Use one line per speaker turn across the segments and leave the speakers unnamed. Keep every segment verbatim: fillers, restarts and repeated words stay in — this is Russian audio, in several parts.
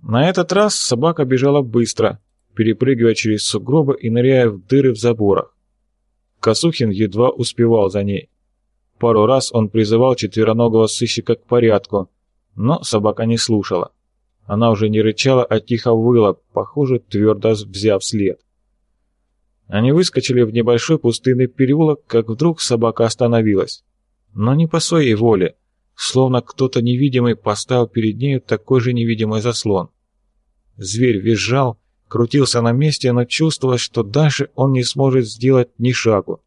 На этот раз собака бежала быстро, перепрыгивая через сугробы и ныряя в дыры в заборах. Косухин едва успевал за ней. Пару раз он призывал четвероногого сыщика к порядку, но собака не слушала. Она уже не рычала, а тихо выла, похоже, твердо взяв след. Они выскочили в небольшой пустынный переулок, как вдруг собака остановилась. Но не по своей воле, словно кто-то невидимый поставил перед нею такой же невидимый заслон. Зверь визжал, крутился на месте, но чувствовалось, что дальше он не сможет сделать ни шагу.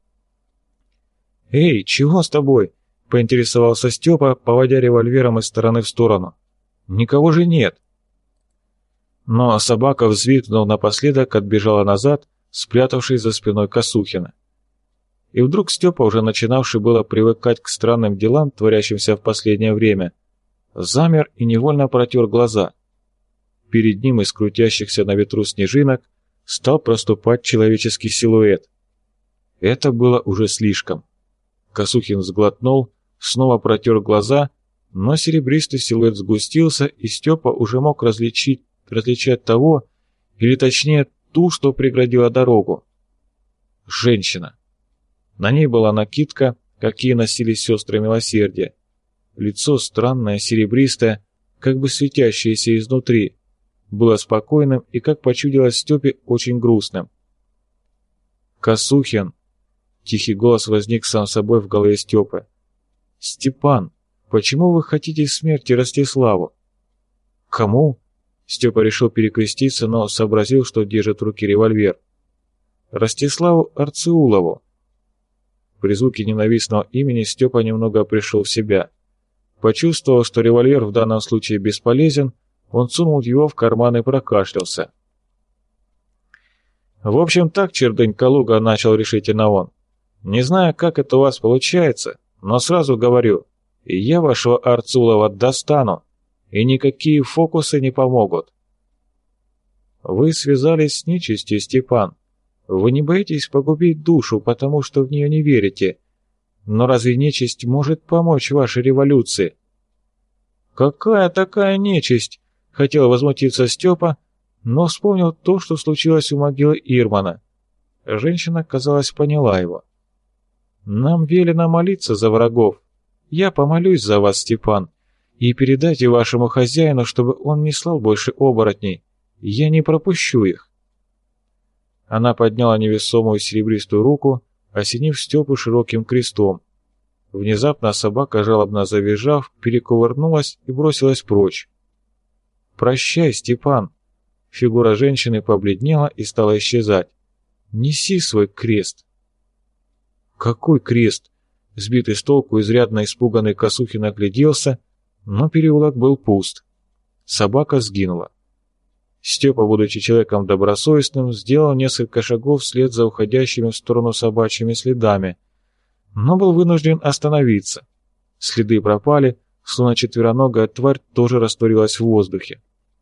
«Эй, чего с тобой?» — поинтересовался Степа, поводя револьвером из стороны в сторону. «Никого же нет». Но собака, взвизгнув напоследок, отбежала назад, спрятавшись за спиной Косухина. И вдруг Степа, уже начинавший было привыкать к странным делам, творящимся в последнее время, замер и невольно протер глаза. Перед ним из крутящихся на ветру снежинок стал проступать человеческий силуэт. Это было уже слишком. Косухин сглотнул, снова протер глаза, но серебристый силуэт сгустился, и Степа уже мог различить, различать того, или точнее ту, что преградила дорогу. Женщина. На ней была накидка, какие носили сестры милосердия. Лицо странное, серебристое, как бы светящееся изнутри, было спокойным и, как почудилось Степе, очень грустным. «Косухин!» — тихий голос возник сам собой в голове Степы. «Степан, почему вы хотите смерти Ростиславу?» «Кому?» — Степа решил перекреститься, но сообразил, что держит в руке револьвер. «Ростиславу Арцеулову». При звуке ненавистного имени Степа немного пришел в себя. Почувствовал, что револьвер в данном случае бесполезен, он сунул его в карман и прокашлялся. «В общем так, чердынь Калуга», — начал решительно он. «Не знаю, как это у вас получается, но сразу говорю, я вашего Арцулова достану, и никакие фокусы не помогут». «Вы связались с нечистью, Степан. Вы не боитесь погубить душу, потому что в нее не верите. Но разве нечисть может помочь вашей революции?» «Какая такая нечисть?» — хотел возмутиться Степа, но вспомнил то, что случилось у могилы Ирмана. Женщина, казалось, поняла его. «Нам велено молиться за врагов. Я помолюсь за вас, Степан, и передайте вашему хозяину, чтобы он не слал больше оборотней. Я не пропущу их». Она подняла невесомую серебристую руку, осенив Степу широким крестом. Внезапно собака, жалобно завизжав, перекувырнулась и бросилась прочь. «Прощай, Степан!» Фигура женщины побледнела и стала исчезать. «Неси свой крест!» «Какой крест?» Сбитый с толку, изрядно испуганный Косухин огляделся, но переулок был пуст. Собака сгинула. Степа, будучи человеком добросовестным, сделал несколько шагов вслед за уходящими в сторону собачьими следами, но был вынужден остановиться. Следы пропали, словно четвероногая тварь тоже растворилась в воздухе.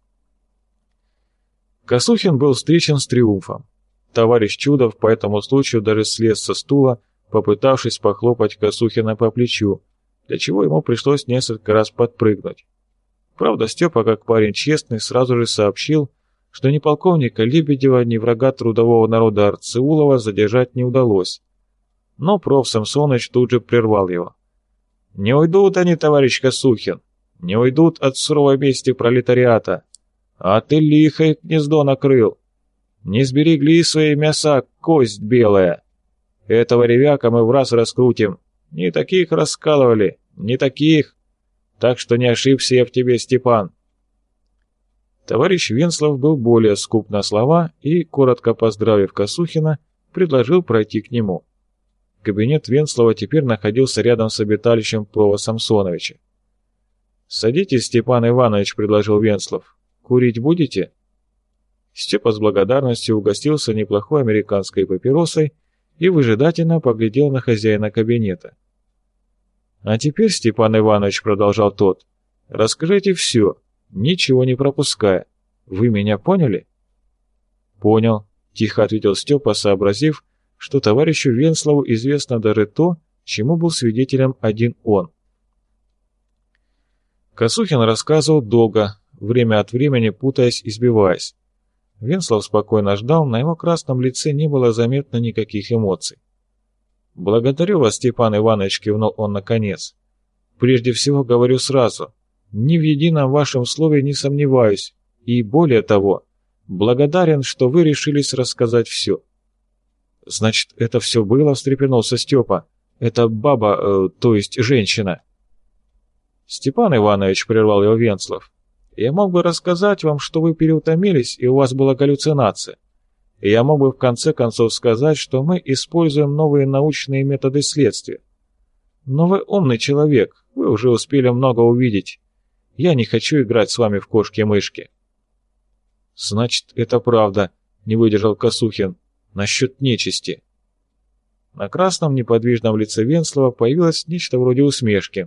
Косухин был встречен с триумфом. Товарищ Чудов по этому случаю даже слез со стула, попытавшись похлопать Косухина по плечу, для чего ему пришлось несколько раз подпрыгнуть. Правда, Степа, как парень честный, сразу же сообщил, что ни полковника Лебедева, ни врага трудового народа Арцеулова задержать не удалось. Но проф. Самсоныч тут же прервал его. «Не уйдут они, товарищ Косухин, не уйдут от суровой мести пролетариата. А ты лихо их гнездо накрыл. Не сберегли свои мяса, кость белая. Этого ревяка мы в раз раскрутим. Не таких раскалывали, не таких. Так что не ошибся я в тебе, Степан». Товарищ Венслов был более скуп на слова и, коротко поздравив Косухина, предложил пройти к нему. Кабинет Венслова теперь находился рядом с обиталищем профа. Самсоновича. «Садитесь, Степан Иванович», — предложил Венслов. «Курить будете?» Степа с благодарностью угостился неплохой американской папиросой и выжидательно поглядел на хозяина кабинета. «А теперь, Степан Иванович», — продолжал тот, — «расскажите все, ничего не пропуская. Вы меня поняли?» «Понял», — тихо ответил Степа, сообразив, что товарищу Венслову известно даже то, чему был свидетелем один он. Косухин рассказывал долго, время от времени путаясь и сбиваясь. Венслов спокойно ждал, на его красном лице не было заметно никаких эмоций. «Благодарю вас, Степан Иванович», — кивнул он наконец. «Прежде всего говорю сразу, ни в едином вашем слове не сомневаюсь, и более того, благодарен, что вы решились рассказать все». «Значит, это все было?» — встрепенулся Степа. «Это баба, э, то есть женщина». «Степан Иванович», — прервал его Венслов, — «я мог бы рассказать вам, что вы переутомились и у вас была галлюцинация. И я мог бы в конце концов сказать, что мы используем новые научные методы следствия. Но вы умный человек, вы уже успели много увидеть. Я не хочу играть с вами в кошки-мышки». «Значит, это правда», — не выдержал Косухин, — «насчет нечисти». На красном неподвижном лице Венслова появилось нечто вроде усмешки.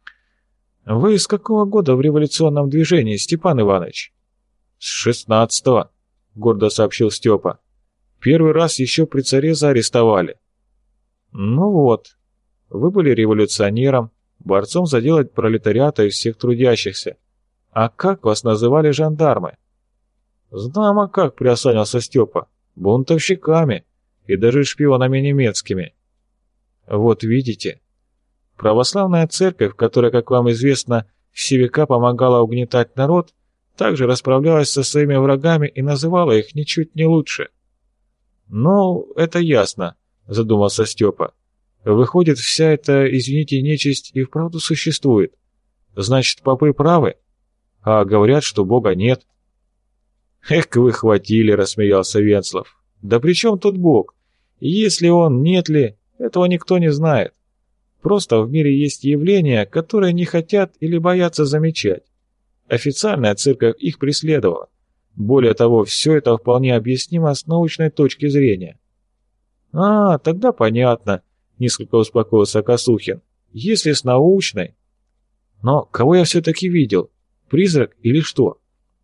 «Вы с какого года в революционном движении, Степан Иванович?» «С шестнадцатого», — гордо сообщил Степа. «Первый раз еще при царе заарестовали». «Ну вот, вы были революционером, борцом за дело пролетариата и всех трудящихся. А как вас называли жандармы?» «Знамо как», — приосанился Степа, — «бунтовщиками и даже шпионами немецкими». «Вот видите, православная церковь, которая, как вам известно, все века помогала угнетать народ, также расправлялась со своими врагами и называла их ничуть не лучше». «Ну, это ясно», — задумался Степа. «Выходит, вся эта, извините, нечисть и вправду существует. Значит, попы правы? А говорят, что Бога нет». «Эх, вы хватили», — рассмеялся Венслов. «Да при чем тут Бог? Если он, нет ли, этого никто не знает. Просто в мире есть явления, которые не хотят или боятся замечать. Официальная церковь их преследовала. Более того, все это вполне объяснимо с научной точки зрения». «А, тогда понятно», — несколько успокоился Косухин. «Если с научной...» «Но кого я все-таки видел? Призрак или что?»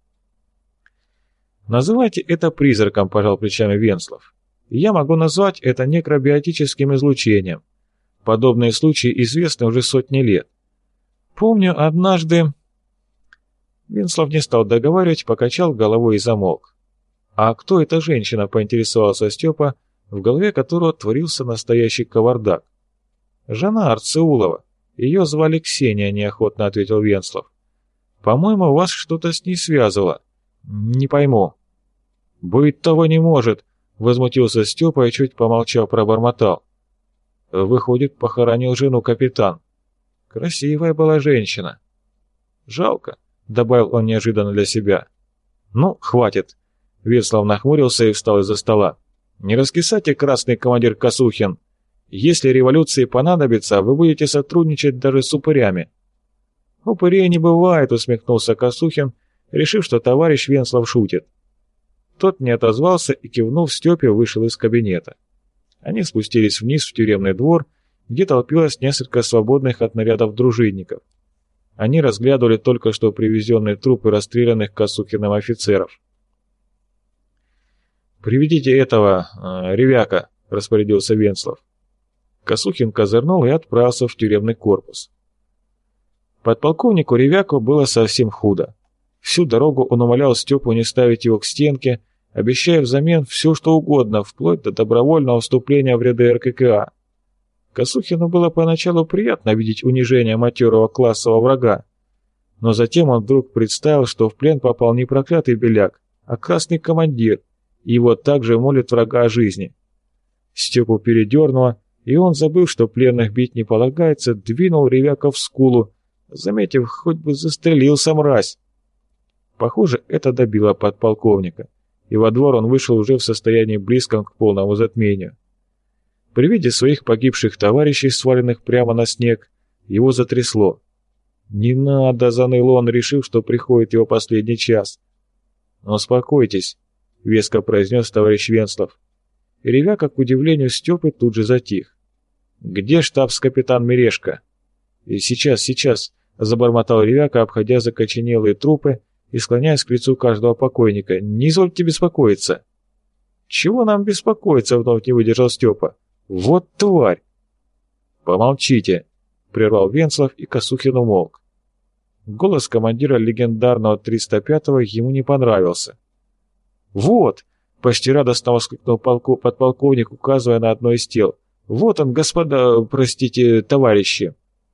«Называйте это призраком», — пожал плечами Венслов. «Я могу назвать это некробиотическим излучением. Подобные случаи известны уже сотни лет. Помню, однажды...» Венслов не стал договаривать, покачал головой и замолк. «А кто эта женщина?» — поинтересовался Степа, в голове которого творился настоящий кавардак. «Жена Арцеулова. Ее звали Ксения», — неохотно ответил Венслов. «По-моему, вас что-то с ней связывало. Не пойму». «Быть того не может», — возмутился Степа и, чуть помолчав, пробормотал. «Выходит, похоронил жену капитан. Красивая была женщина. Жалко», — добавил он неожиданно для себя. «Ну, хватит». Венслов нахмурился и встал из-за стола. «Не раскисайте, красный командир Косухин. Если революции понадобится, вы будете сотрудничать даже с упырями». «Упырей не бывает», — усмехнулся Косухин, решив, что товарищ Венслов шутит. Тот не отозвался и, кивнув Степе, вышел из кабинета. Они спустились вниз в тюремный двор, где толпилось несколько свободных от нарядов дружинников. Они разглядывали только что привезенные трупы расстрелянных Косухиным офицеров. «Приведите этого, э, Ревяка», — распорядился Венслов. Косухин козырнул и отправился в тюремный корпус. Подполковнику Ревяку было совсем худо. Всю дорогу он умолял Степу не ставить его к стенке, обещая взамен все, что угодно, вплоть до добровольного вступления в ряды эр ка ка а. Косухину было поначалу приятно видеть унижение матерого классового врага, но затем он вдруг представил, что в плен попал не проклятый Беляк, а красный командир, и его также молит врага о жизни. Степу передернуло, и он, забыв, что пленных бить не полагается, двинул Ревяка в скулу, заметив, хоть бы застрелился мразь. Похоже, это добило подполковника, и во двор он вышел уже в состоянии близком к полному затмению. При виде своих погибших товарищей, сваленных прямо на снег, его затрясло. «Не надо», — заныл он, решив, что приходит его последний час. «Но успокойтесь», — веско произнес товарищ Венслов. И Ревяка, к удивлению Степы, тут же затих. «Где штабс-капитан Мережко?» «И сейчас, сейчас», — забормотал Ревяка, обходя закоченелые трупы и склоняясь к лицу каждого покойника. «Не извольте беспокоиться». «Чего нам беспокоиться?» — вновь не выдержал Степа. «Вот тварь!» «Помолчите!» — прервал Венслов, и Косухин умолк. Голос командира легендарного триста пятого ему не понравился. «Вот!» — почти радостно воскликнул полку, подполковник, указывая на одно из тел. «Вот он, господа, простите, товарищи!»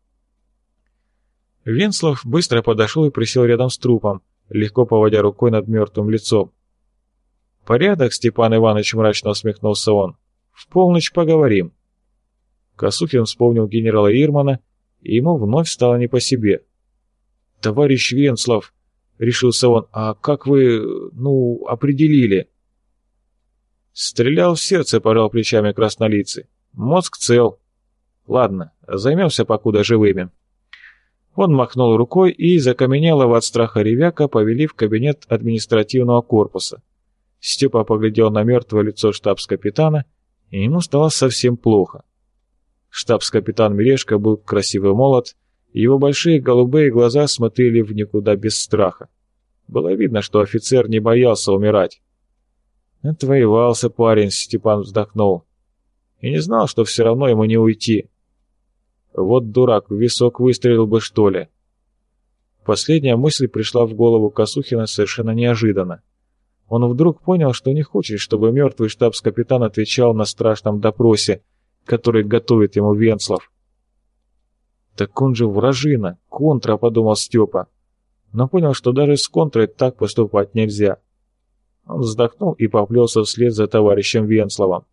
Венслов быстро подошел и присел рядом с трупом, легко поводя рукой над мертвым лицом. «Порядок, Степан Иванович», — мрачно усмехнулся он. «В полночь поговорим». Косухин вспомнил генерала Ирмана, и ему вновь стало не по себе. «Товарищ Венслов», — решился он, — «а как вы, ну, определили?» «Стрелял в сердце», — пожал плечами краснолицый. «Мозг цел. Ладно, займемся покуда живыми». Он махнул рукой и, закаменелого от страха ревяка, повели в кабинет административного корпуса. Степа поглядел на мертвое лицо штабс-капитана, и ему стало совсем плохо. Штабс-капитан Мережко был красивый молод, его большие голубые глаза смотрели в никуда без страха. Было видно, что офицер не боялся умирать. «Отвоевался парень», — Степан вздохнул. «И не знал, что все равно ему не уйти. Вот дурак, в висок выстрелил бы, что ли». Последняя мысль пришла в голову Косухина совершенно неожиданно. Он вдруг понял, что не хочет, чтобы мертвый штабс-капитан отвечал на страшном допросе, который готовит ему Венслов. «Так он же вражина, контра», — подумал Степа, но понял, что даже с контрой так поступать нельзя. Он вздохнул и поплелся вслед за товарищем Венсловым.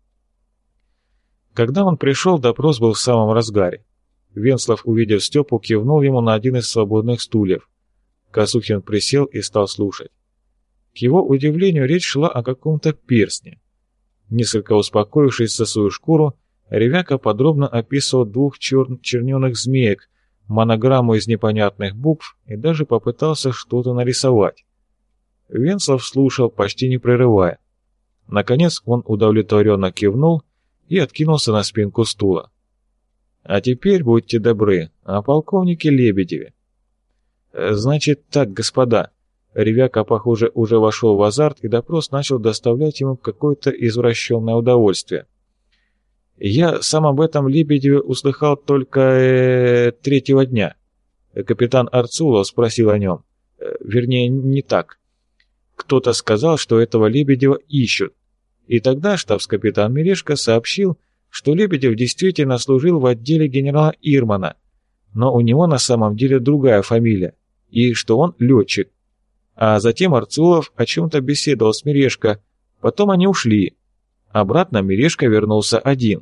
Когда он пришел, допрос был в самом разгаре. Венслов, увидев Степу, кивнул ему на один из свободных стульев. Косухин присел и стал слушать. К его удивлению, речь шла о каком-то перстне. Несколько успокоившись за свою шкуру, Ревяка подробно описывал двух чер... черненых змеек, монограмму из непонятных букв и даже попытался что-то нарисовать. Венслов слушал, почти не прерывая. Наконец он удовлетворенно кивнул и откинулся на спинку стула. «А теперь будьте добры, о полковнике Лебедеве». «Значит так, господа». Ревяка, похоже, уже вошел в азарт, и допрос начал доставлять ему какое-то извращенное удовольствие. «Я сам об этом Лебедеве услыхал только э, третьего дня. Капитан Арцулов спросил о нем. Э, вернее, не так. Кто-то сказал, что этого Лебедева ищут. И тогда штабс-капитан Мережко сообщил, что Лебедев действительно служил в отделе генерала Ирмана, но у него на самом деле другая фамилия, и что он летчик. А затем Арцулов о чем-то беседовал с Мережко, потом они ушли. Обратно Мережко вернулся один».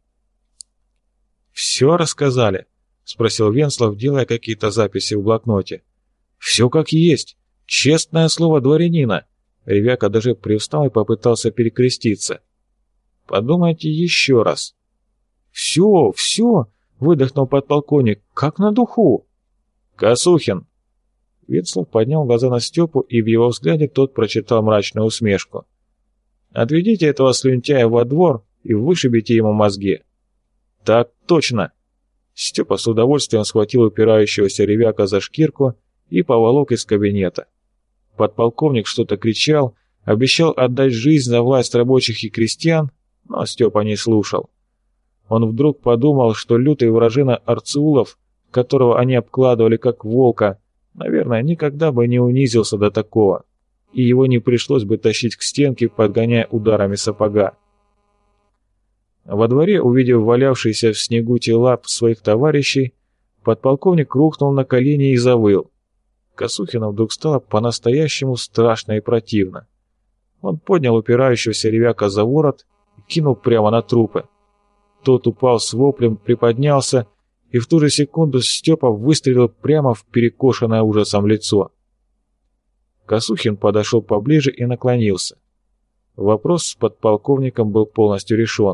«Все рассказали?» — спросил Венслов, делая какие-то записи в блокноте. «Все как есть. Честное слово дворянина». Ревяка даже привстал и попытался перекреститься. «Подумайте еще раз». «Все, все!» — выдохнул подполковник. «Как на духу!» «Косухин!» Венслов поднял глаза на Степу, и в его взгляде тот прочитал мрачную усмешку. «Отведите этого слюнтяя во двор и вышибите ему мозги». «Так точно!» Степа с удовольствием схватил упирающегося Ревяка за шкирку и поволок из кабинета. Подполковник что-то кричал, обещал отдать жизнь за власть рабочих и крестьян, но Степа не слушал. Он вдруг подумал, что лютый вражина Арцулов, которого они обкладывали как волка, наверное, никогда бы не унизился до такого, и его не пришлось бы тащить к стенке, подгоняя ударами сапога. Во дворе, увидев валявшиеся в снегу тела своих товарищей, подполковник рухнул на колени и завыл. Косухину вдруг стало по-настоящему страшно и противно. Он поднял упирающегося Ревяка за ворот и кинул прямо на трупы. Тот упал с воплем, приподнялся, и в ту же секунду Степа выстрелил прямо в перекошенное ужасом лицо. Косухин подошел поближе и наклонился. Вопрос с подполковником был полностью решен.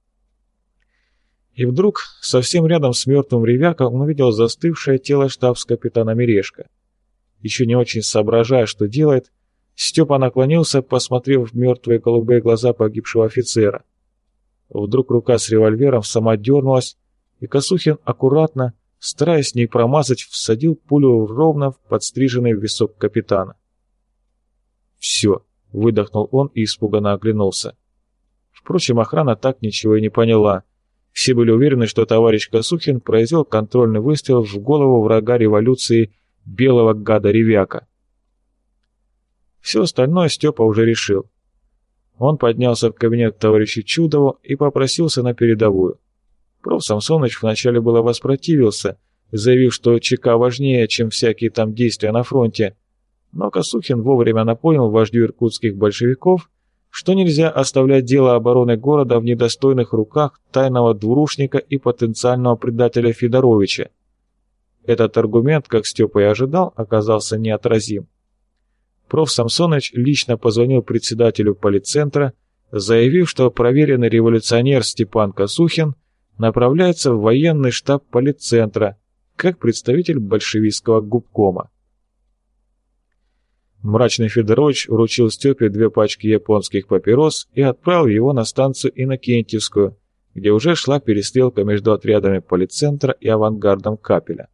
И вдруг, совсем рядом с мертвым Ревяком, он увидел застывшее тело штабс-капитана Мережко. Еще не очень соображая, что делает, Степа наклонился, посмотрев в мертвые голубые глаза погибшего офицера. Вдруг рука с револьвером сама дернулась, и Косухин аккуратно, стараясь не промазать, всадил пулю ровно в подстриженный в висок капитана. «Все», — выдохнул он и испуганно оглянулся. Впрочем, охрана так ничего и не поняла. Все были уверены, что товарищ Косухин произвел контрольный выстрел в голову врага революции белого гада-ревяка. Все остальное Степа уже решил. Он поднялся в кабинет к товарищу Чудову и попросился на передовую. Проф. Самсоныч вначале было воспротивился, заявив, что ЧК важнее, чем всякие там действия на фронте, но Косухин вовремя напомнил вождю иркутских большевиков, что нельзя оставлять дело обороны города в недостойных руках тайного двурушника и потенциального предателя Федоровича. Этот аргумент, как Степа и ожидал, оказался неотразим. Проф. Самсоныч лично позвонил председателю полицентра, заявив, что проверенный революционер Степан Косухин направляется в военный штаб полицентра как представитель большевистского губкома. Мрачный Федорович вручил Степе две пачки японских папирос и отправил его на станцию Иннокентьевскую, где уже шла перестрелка между отрядами полицентра и авангардом Капеля.